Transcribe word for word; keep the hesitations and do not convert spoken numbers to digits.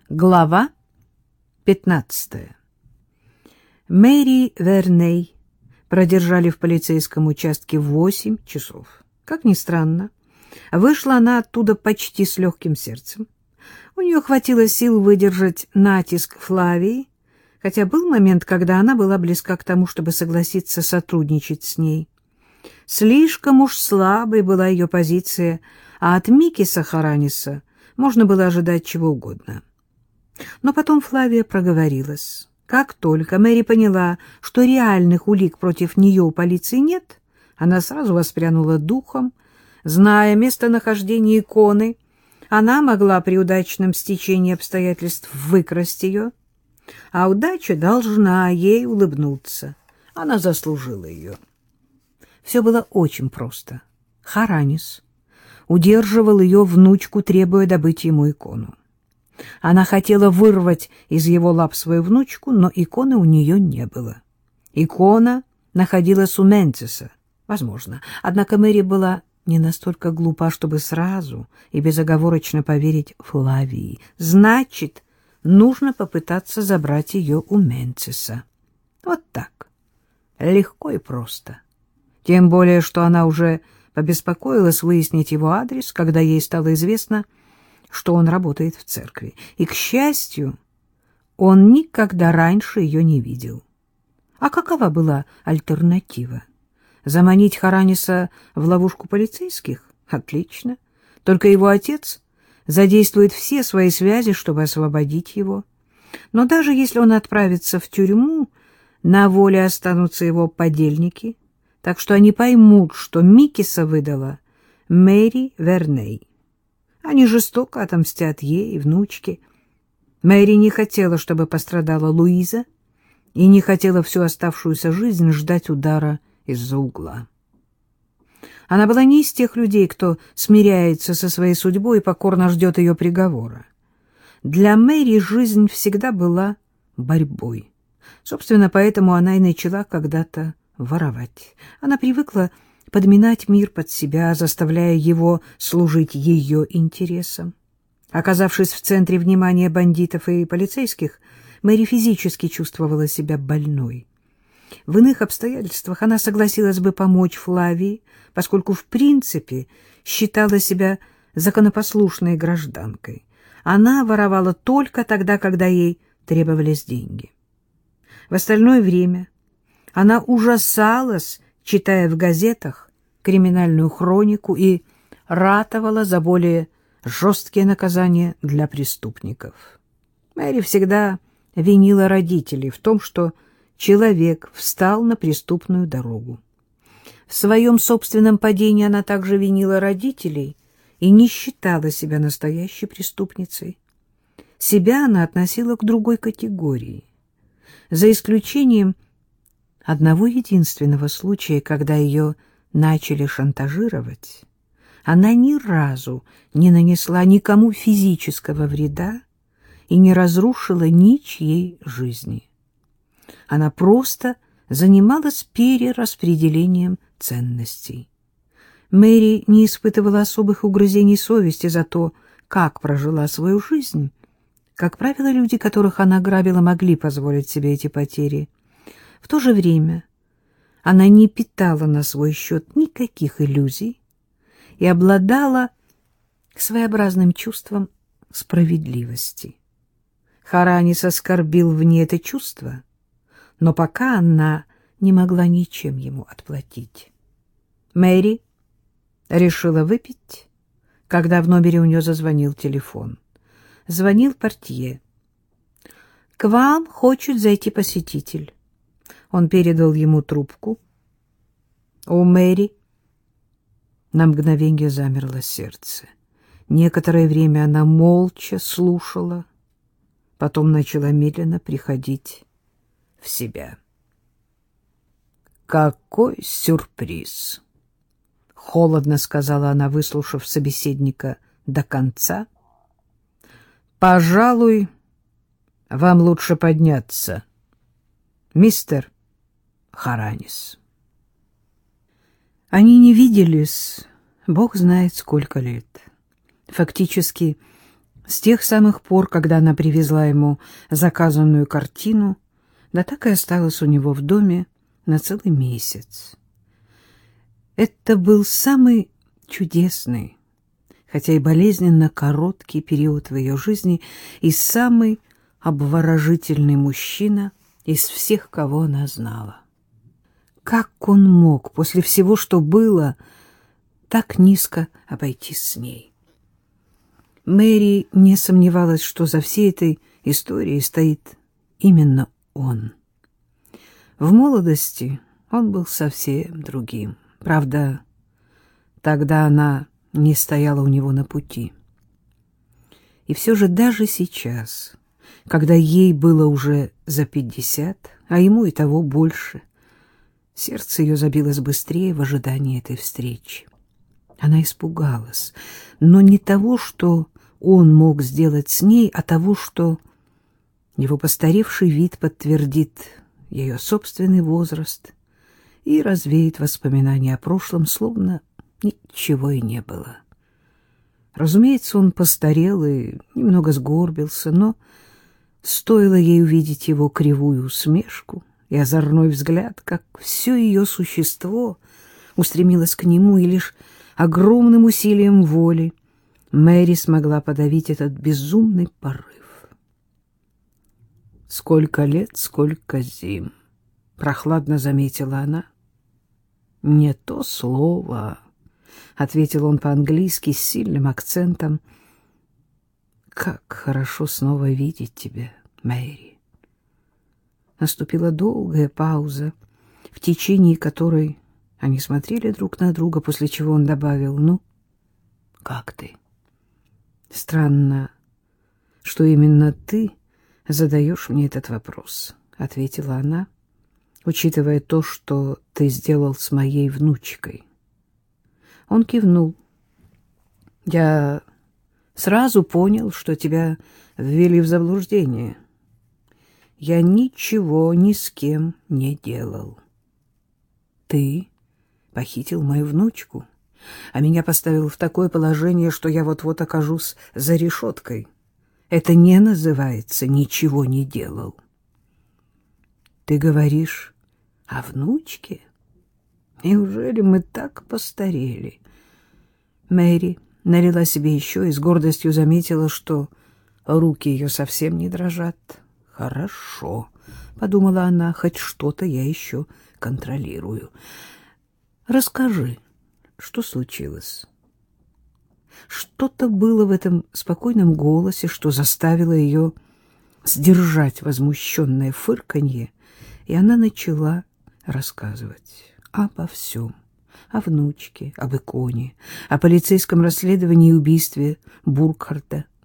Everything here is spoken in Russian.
Глава пятнадцатая. Мэри Верней продержали в полицейском участке восемь часов. Как ни странно, вышла она оттуда почти с легким сердцем. У нее хватило сил выдержать натиск Флавии, хотя был момент, когда она была близка к тому, чтобы согласиться сотрудничать с ней. Слишком уж слабой была ее позиция, а от Микиса Хараниса можно было ожидать чего угодно. Но потом Флавия проговорилась. Как только Мэри поняла, что реальных улик против нее у полиции нет, она сразу воспрянула духом. Зная местонахождение иконы, она могла при удачном стечении обстоятельств выкрасть ее, а удача должна ей улыбнуться. Она заслужила ее. Все было очень просто. Харанис удерживал ее внучку, требуя добыть ему икону. Она хотела вырвать из его лап свою внучку, но иконы у нее не было. Икона находилась у Ментеса, возможно. Однако Мэри была не настолько глупа, чтобы сразу и безоговорочно поверить Флавии. Значит, нужно попытаться забрать ее у Ментеса. Вот так. Легко и просто. Тем более, что она уже побеспокоилась выяснить его адрес, когда ей стало известно, что он работает в церкви. И, к счастью, он никогда раньше ее не видел. А какова была альтернатива? Заманить Хараниса в ловушку полицейских? Отлично. Только его отец задействует все свои связи, чтобы освободить его. Но даже если он отправится в тюрьму, на воле останутся его подельники, так что они поймут, что Микиса выдала Мэри Верней. Они жестоко отомстят ей и внучке. Мэри не хотела, чтобы пострадала Луиза, и не хотела всю оставшуюся жизнь ждать удара из-за угла. Она была не из тех людей, кто смиряется со своей судьбой и покорно ждет ее приговора. Для Мэри жизнь всегда была борьбой. Собственно, поэтому она и начала когда-то воровать. Она привыкла подминать мир под себя, заставляя его служить ее интересам. Оказавшись в центре внимания бандитов и полицейских, Мэри физически чувствовала себя больной. В иных обстоятельствах она согласилась бы помочь Флавии, поскольку в принципе считала себя законопослушной гражданкой. Она воровала только тогда, когда ей требовались деньги. В остальное время она ужасалась, читая в газетах криминальную хронику, и ратовала за более жесткие наказания для преступников. Мэри всегда винила родителей в том, что человек встал на преступную дорогу. В своем собственном падении она также винила родителей и не считала себя настоящей преступницей. Себя она относила к другой категории, за исключением одного единственного случая, когда ее начали шантажировать. Она ни разу не нанесла никому физического вреда и не разрушила ничьей жизни. Она просто занималась перераспределением ценностей. Мэри не испытывала особых угрызений совести за то, как прожила свою жизнь. Как правило, люди, которых она грабила, могли позволить себе эти потери. В то же время она не питала на свой счет никаких иллюзий и обладала своеобразным чувством справедливости. Харанис оскорбил в ней это чувство, но пока она не могла ничем ему отплатить. Мэри решила выпить, когда в номере у нее зазвонил телефон. Звонил портье. «К вам хочет зайти посетитель». Он передал ему трубку. У Мэри на мгновенье замерло сердце. Некоторое время она молча слушала, потом начала медленно приходить в себя. «Какой сюрприз!» — холодно сказала она, выслушав собеседника до конца. «Пожалуй, вам лучше подняться, мистер Харанис». Они не виделись, бог знает сколько лет. Фактически, С тех самых пор, когда она привезла ему заказанную картину, да так и осталась у него в доме на целый месяц. Это был самый чудесный, хотя и болезненно короткий период в ее жизни и самый обворожительный мужчина из всех, кого она знала. Как он мог после всего, что было, так низко обойтись с ней? Мэри не сомневалась, что за всей этой историей стоит именно он. В молодости он был совсем другим. Правда, тогда она не стояла у него на пути. И все же даже сейчас, когда ей было уже за пятьдесят, а ему и того больше, сердце ее забилось быстрее в ожидании этой встречи. Она испугалась, но не того, что он мог сделать с ней, а того, что его постаревший вид подтвердит ее собственный возраст и развеет воспоминания о прошлом, словно ничего и не было. Разумеется, он постарел и немного сгорбился, но стоило ей увидеть его кривую усмешку и озорной взгляд, как все ее существо устремилось к нему, и лишь огромным усилием воли Мэри смогла подавить этот безумный порыв. «Сколько лет, сколько зим», — прохладно заметила она. «Не то слово», — ответил он по-английски с сильным акцентом. «Как хорошо снова видеть тебя, Мэри». Наступила долгая пауза, в течение которой они смотрели друг на друга, после чего он добавил: «Ну, как ты?» «Странно, что именно ты задаешь мне этот вопрос», — ответила она, «учитывая то, что ты сделал с моей внучкой». Он кивнул. «Я сразу понял, что тебя ввели в заблуждение. Я ничего ни с кем не делал. Ты похитил мою внучку, а меня поставил в такое положение, что я вот-вот окажусь за решеткой. Это не называется «ничего не делал». Ты говоришь о внучке? Неужели мы так постарели? Мэри налила себе еще и с гордостью заметила, что руки ее совсем не дрожат. «Хорошо», — подумала она, — «хоть что-то я еще контролирую. Расскажи, что случилось?» Что-то было в этом спокойном голосе, что заставило ее сдержать возмущенное фырканье, и она начала рассказывать обо всем. О внучке, об Иконе, о полицейском расследовании и убийстве Буркхарта,